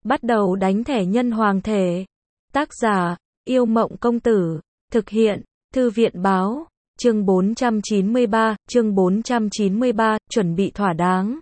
Bắt đầu đánh thẻ nhân hoàng thể. Tác giả, Yêu Mộng Công Tử. Thực hiện, Thư viện Báo. Chương 493, chuẩn bị thỏa đáng.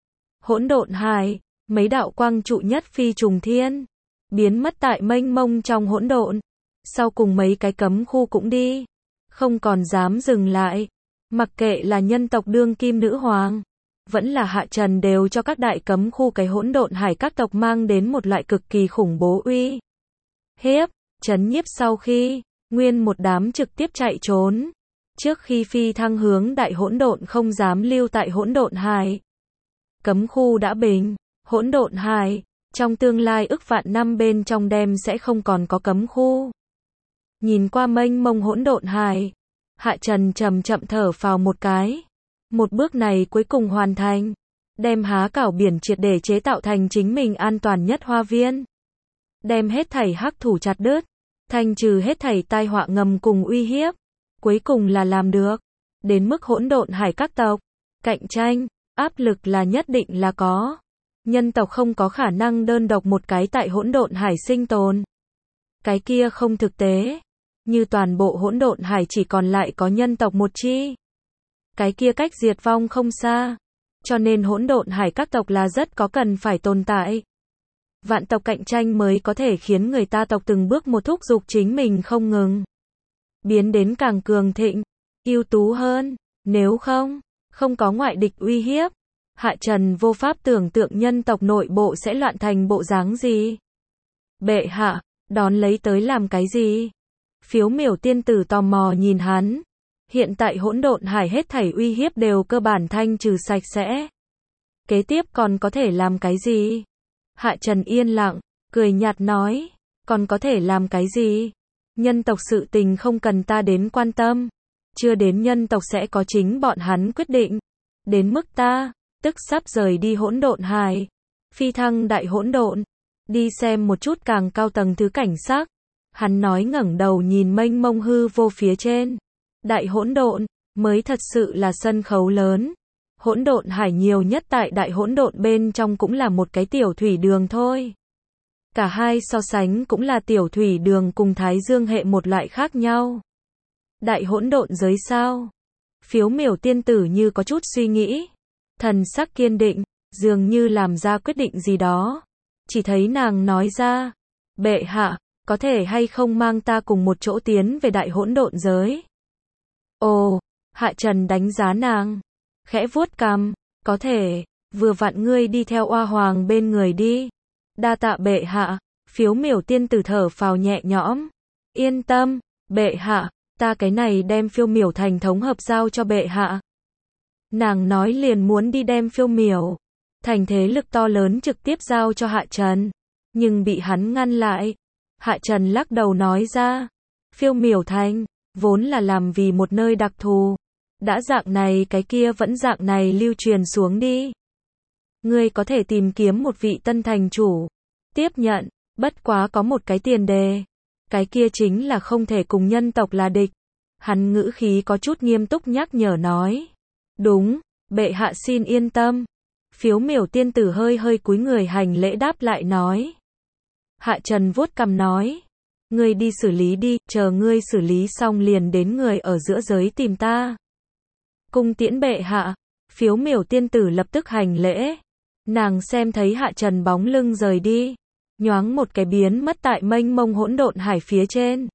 Hỗn độn hải, mấy đạo quang trụ nhất phi trùng thiên, biến mất tại mênh mông trong hỗn độn. Sau cùng mấy cái cấm khu cũng đi, không còn dám dừng lại. Mặc kệ là nhân tộc đương kim nữ hoàng, vẫn là hạ trần đều cho các đại cấm khu cái hỗn độn hải các tộc mang đến một loại cực kỳ khủng bố uy hiếp, chấn nhiếp sau khi, nguyên một đám trực tiếp chạy trốn. Trước khi phi thăng hướng đại hỗn độn không dám lưu tại hỗn độn hải. Cấm khu đã bình, hỗn độn hải, trong tương lai ức vạn năm bên trong đem sẽ không còn có cấm khu. Nhìn qua mênh mông hỗn độn hải, Hạ Trần chậm chậm thở phào một cái. Một bước này cuối cùng hoàn thành, đem há cảo biển triệt để chế tạo thành chính mình an toàn nhất hoa viên. Đem hết thảy hắc thủ chặt đứt, thanh trừ hết thảy tai họa ngầm cùng uy hiếp. Cuối cùng là làm được. Đến mức hỗn độn hải các tộc, cạnh tranh, áp lực là nhất định là có. Nhân tộc không có khả năng đơn độc một cái tại hỗn độn hải sinh tồn. Cái kia không thực tế. Như toàn bộ hỗn độn hải chỉ còn lại có nhân tộc một chi. Cái kia cách diệt vong không xa. Cho nên hỗn độn hải các tộc là rất có cần phải tồn tại. Vạn tộc cạnh tranh mới có thể khiến người ta tộc từng bước một thúc giục chính mình không ngừng. Biến đến càng cường thịnh, ưu tú hơn. Nếu không có ngoại địch uy hiếp, Hạ Trần vô pháp tưởng tượng nhân tộc nội bộ sẽ loạn thành bộ dáng gì. Bệ hạ, đón lấy tới làm cái gì? Phiếu miểu tiên tử tò mò nhìn hắn. Hiện tại hỗn độn hải hết thảy uy hiếp đều cơ bản thanh trừ sạch sẽ. Kế tiếp còn có thể làm cái gì? Hạ Trần yên lặng, cười nhạt nói, còn có thể làm cái gì? Nhân tộc sự tình không cần ta đến quan tâm. Chưa đến nhân tộc sẽ có chính bọn hắn quyết định. Đến mức ta, tức sắp rời đi hỗn độn hải. Phi thăng đại hỗn độn. Đi xem một chút càng cao tầng thứ cảnh sắc. Hắn nói ngẩng đầu nhìn mênh mông hư vô phía trên. Đại hỗn độn, mới thật sự là sân khấu lớn. Hỗn độn hải nhiều nhất tại đại hỗn độn bên trong cũng là một cái tiểu thủy đường thôi. Cả hai so sánh cũng là tiểu thủy đường cùng Thái Dương hệ một loại khác nhau. Đại hỗn độn giới sao? Phiếu miểu tiên tử như có chút suy nghĩ. Thần sắc kiên định, dường như làm ra quyết định gì đó. Chỉ thấy nàng nói ra, bệ hạ, có thể hay không mang ta cùng một chỗ tiến về đại hỗn độn giới? Ồ, Hạ Trần đánh giá nàng. Khẽ vuốt cằm, có thể, vừa vặn ngươi đi theo oa hoàng bên người đi. Đa tạ bệ hạ, phiếu miểu tiên tử thở phào nhẹ nhõm. Yên tâm, bệ hạ, ta cái này đem phiêu miểu thành thống hợp giao cho bệ hạ. Nàng nói liền muốn đi đem phiêu miểu thành thế lực to lớn trực tiếp giao cho Hạ Trần. Nhưng bị hắn ngăn lại. Hạ Trần lắc đầu nói ra. Phiêu miểu thành, vốn là làm vì một nơi đặc thù. Đã dạng này cái kia vẫn dạng này lưu truyền xuống đi. Ngươi có thể tìm kiếm một vị tân thành chủ. Tiếp nhận, bất quá có một cái tiền đề. Cái kia chính là không thể cùng nhân tộc là địch. Hắn ngữ khí có chút nghiêm túc nhắc nhở nói. Đúng, bệ hạ xin yên tâm. Phiếu miểu tiên tử hơi hơi cúi người hành lễ đáp lại nói. Hạ Trần vuốt cằm nói. Ngươi đi xử lý đi, chờ ngươi xử lý xong liền đến người ở giữa giới tìm ta. Cung tiễn bệ hạ. Phiếu miểu tiên tử lập tức hành lễ. Nàng xem thấy Hạ Trần bóng lưng rời đi. Nhoáng một cái biến mất tại mênh mông hỗn độn hải phía trên.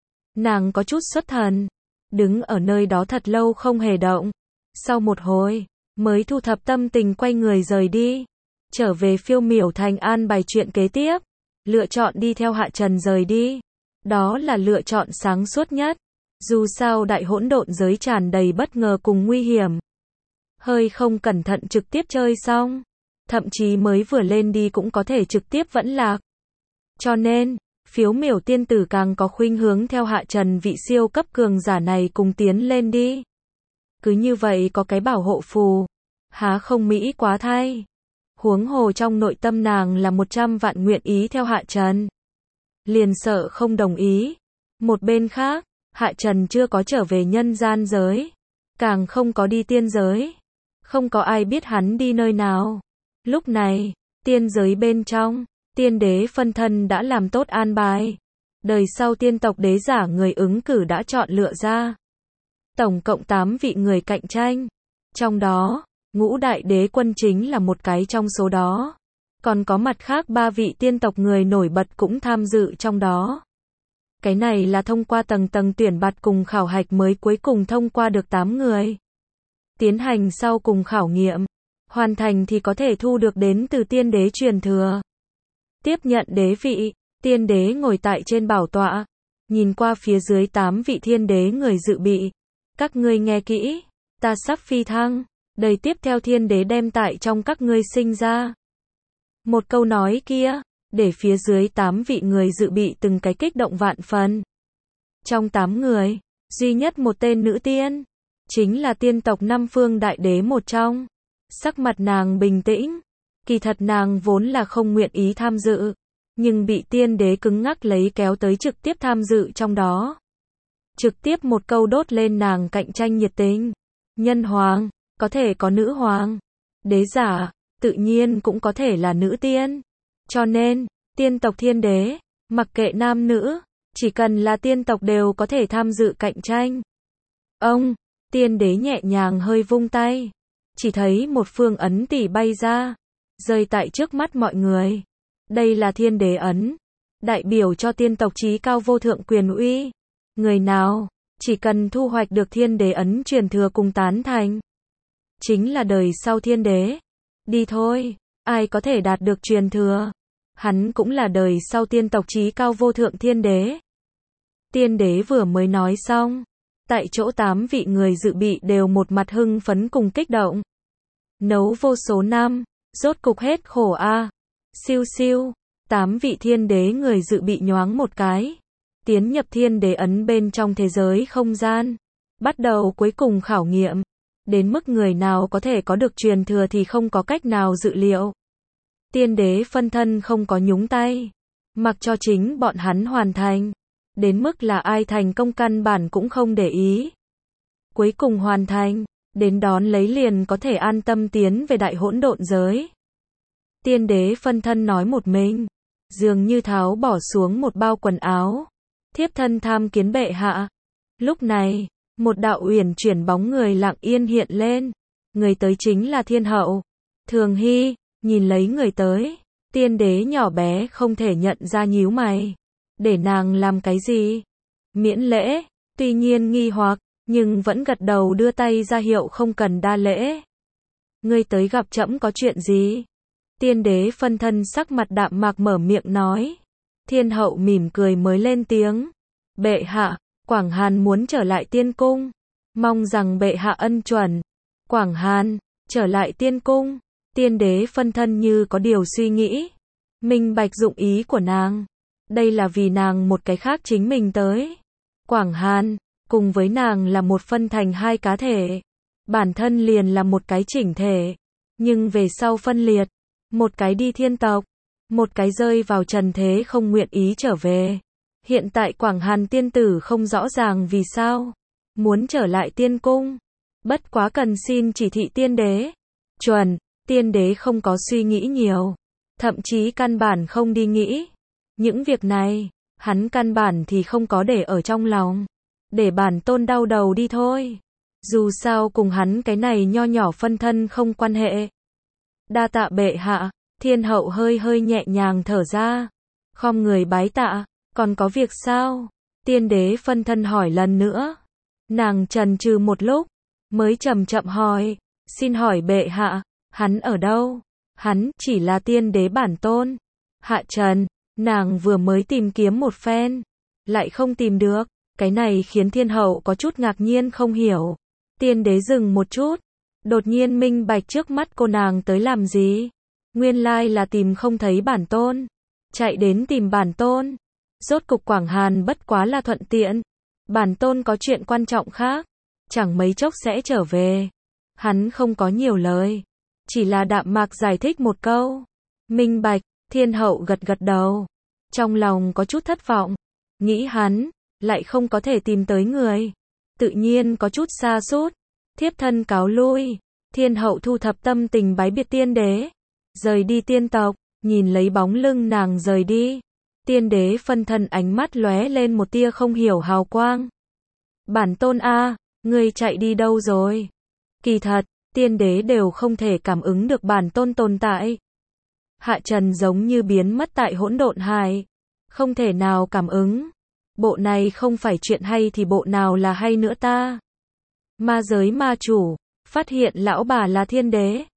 Nàng có chút xuất thần. Đứng ở nơi đó thật lâu không hề động. Sau một hồi, mới thu thập tâm tình quay người rời đi. Trở về phiêu miểu thành an bài chuyện kế tiếp. Lựa chọn đi theo Hạ Trần rời đi. Đó là lựa chọn sáng suốt nhất. Dù sao đại hỗn độn giới tràn đầy bất ngờ cùng nguy hiểm. Hơi không cẩn thận trực tiếp chơi xong. Thậm chí mới vừa lên đi cũng có thể trực tiếp vẫn lạc. Cho nên, phiếu miểu tiên tử càng có khuynh hướng theo Hạ Trần vị siêu cấp cường giả này cùng tiến lên đi. Cứ như vậy có cái bảo hộ phù. Há không mỹ quá thay. Huống hồ trong nội tâm nàng là 100 vạn nguyện ý theo Hạ Trần. Liền sợ không đồng ý. Một bên khác, Hạ Trần chưa có trở về nhân gian giới. Càng không có đi tiên giới. Không có ai biết hắn đi nơi nào. Lúc này, tiên giới bên trong, Tiên đế phân thân đã làm tốt an bài. Đời sau tiên tộc đế giả người ứng cử đã chọn lựa ra. Tổng cộng 8 vị người cạnh tranh. Trong đó, Ngũ Đại Đế Quân chính là một cái trong số đó. Còn có mặt khác 3 vị tiên tộc người nổi bật cũng tham dự trong đó. Cái này là thông qua tầng tầng tuyển bạt cùng khảo hạch mới cuối cùng thông qua được 8 người. Tiến hành sau cùng khảo nghiệm. Hoàn thành thì có thể thu được đến từ tiên đế truyền thừa. Tiếp nhận đế vị, tiên đế ngồi tại trên bảo tọa. Nhìn qua phía dưới 8 vị thiên đế người dự bị. Các ngươi nghe kỹ, ta sắp phi thăng. Đời tiếp theo thiên đế đem tại trong các ngươi sinh ra. Một câu nói kia, để phía dưới 8 vị người dự bị từng cái kích động vạn phần. Trong 8 người, duy nhất một tên nữ tiên, chính là tiên tộc Năm Phương Đại Đế một trong. Sắc mặt nàng bình tĩnh, kỳ thật nàng vốn là không nguyện ý tham dự, nhưng bị tiên đế cứng ngắc lấy kéo tới trực tiếp tham dự trong đó. Trực tiếp một câu đốt lên nàng cạnh tranh nhiệt tình. Nhân hoàng, có thể có nữ hoàng. Đế giả, tự nhiên cũng có thể là nữ tiên. Cho nên, tiên tộc thiên đế, mặc kệ nam nữ, chỉ cần là tiên tộc đều có thể tham dự cạnh tranh. Ông, tiên đế nhẹ nhàng hơi vung tay. Chỉ thấy một phương ấn tỷ bay ra, rơi tại trước mắt mọi người. Đây là thiên đế ấn, đại biểu cho tiên tộc chí cao vô thượng quyền uy. Người nào, chỉ cần thu hoạch được thiên đế ấn truyền thừa cùng tán thành, chính là đời sau thiên đế. Đi thôi, ai có thể đạt được truyền thừa, hắn cũng là đời sau tiên tộc chí cao vô thượng thiên đế. Tiên đế vừa mới nói xong, tại chỗ 8 vị người dự bị đều một mặt hưng phấn cùng kích động. Nấu vô số năm, rốt cục hết khổ a. Siêu siêu, 8 vị thiên đế người dự bị nhoáng một cái, tiến nhập thiên đế ấn bên trong thế giới không gian, bắt đầu cuối cùng khảo nghiệm. Đến mức người nào có thể có được truyền thừa thì không có cách nào dự liệu. Tiên đế phân thân không có nhúng tay, mặc cho chính bọn hắn hoàn thành. Đến mức là ai thành công căn bản cũng không để ý. Cuối cùng hoàn thành, đến đón lấy liền có thể an tâm tiến về đại hỗn độn giới. Tiên đế phân thân nói một mình, dường như tháo bỏ xuống một bao quần áo. Thiếp thân tham kiến bệ hạ. Lúc này, một đạo uyển chuyển bóng người lặng yên hiện lên. Người tới chính là thiên hậu. Thường Hy, nhìn lấy người tới, tiên đế nhỏ bé không thể nhận ra nhíu mày. Để nàng làm cái gì? Miễn lễ, tuy nhiên nghi hoặc, nhưng vẫn gật đầu đưa tay ra hiệu không cần đa lễ. Ngươi tới gặp trẫm có chuyện gì? Tiên đế phân thân sắc mặt đạm mạc mở miệng nói. Thiên hậu mỉm cười mới lên tiếng. Bệ hạ, Quảng Hàn muốn trở lại tiên cung. Mong rằng bệ hạ ân chuẩn. Quảng Hàn, trở lại tiên cung. Tiên đế phân thân như có điều suy nghĩ. Minh bạch dụng ý của nàng. Đây là vì nàng một cái khác chính mình tới. Quảng Hàn, cùng với nàng là một phân thành hai cá thể. Bản thân liền là một cái chỉnh thể. Nhưng về sau phân liệt. Một cái đi thiên tộc. Một cái rơi vào trần thế không nguyện ý trở về. Hiện tại Quảng Hàn tiên tử không rõ ràng vì sao. Muốn trở lại tiên cung. Bất quá cần xin chỉ thị tiên đế. Chuẩn, tiên đế không có suy nghĩ nhiều. Thậm chí căn bản không đi nghĩ. Những việc này, hắn căn bản thì không có để ở trong lòng. Để bản tôn đau đầu đi thôi. Dù sao cùng hắn cái này nho nhỏ phân thân không quan hệ. Đa tạ bệ hạ, thiên hậu hơi hơi nhẹ nhàng thở ra. Khom người bái tạ, còn có việc sao? Tiên đế phân thân hỏi lần nữa. Nàng chần chừ một lúc, mới chậm chậm hỏi. Xin hỏi bệ hạ, hắn ở đâu? Hắn chỉ là tiên đế bản tôn. Hạ trần. Nàng vừa mới tìm kiếm một phen, lại không tìm được. Cái này khiến thiên hậu có chút ngạc nhiên không hiểu. Tiên đế dừng một chút, đột nhiên minh bạch trước mắt cô nàng tới làm gì. Nguyên lai là tìm không thấy bản tôn, chạy đến tìm bản tôn. Rốt cục Quảng Hàn bất quá là thuận tiện. Bản tôn có chuyện quan trọng khác, chẳng mấy chốc sẽ trở về. Hắn không có nhiều lời, chỉ là đạm mạc giải thích một câu. Minh bạch. Thiên hậu gật gật đầu. Trong lòng có chút thất vọng. Nghĩ hắn, lại không có thể tìm tới người. Tự nhiên có chút xa sút. Thiếp thân cáo lui. Thiên hậu thu thập tâm tình bái biệt tiên đế. Rời đi tiên tộc. Nhìn lấy bóng lưng nàng rời đi, tiên đế phân thân ánh mắt lóe lên một tia không hiểu hào quang. Bản tôn a, ngươi chạy đi đâu rồi? Kỳ thật, tiên đế đều không thể cảm ứng được bản tôn tồn tại. Hạ Trần giống như biến mất tại hỗn độn hải, không thể nào cảm ứng. Bộ này không phải chuyện hay thì bộ nào là hay nữa ta? Ma giới ma chủ, phát hiện lão bà là thiên đế.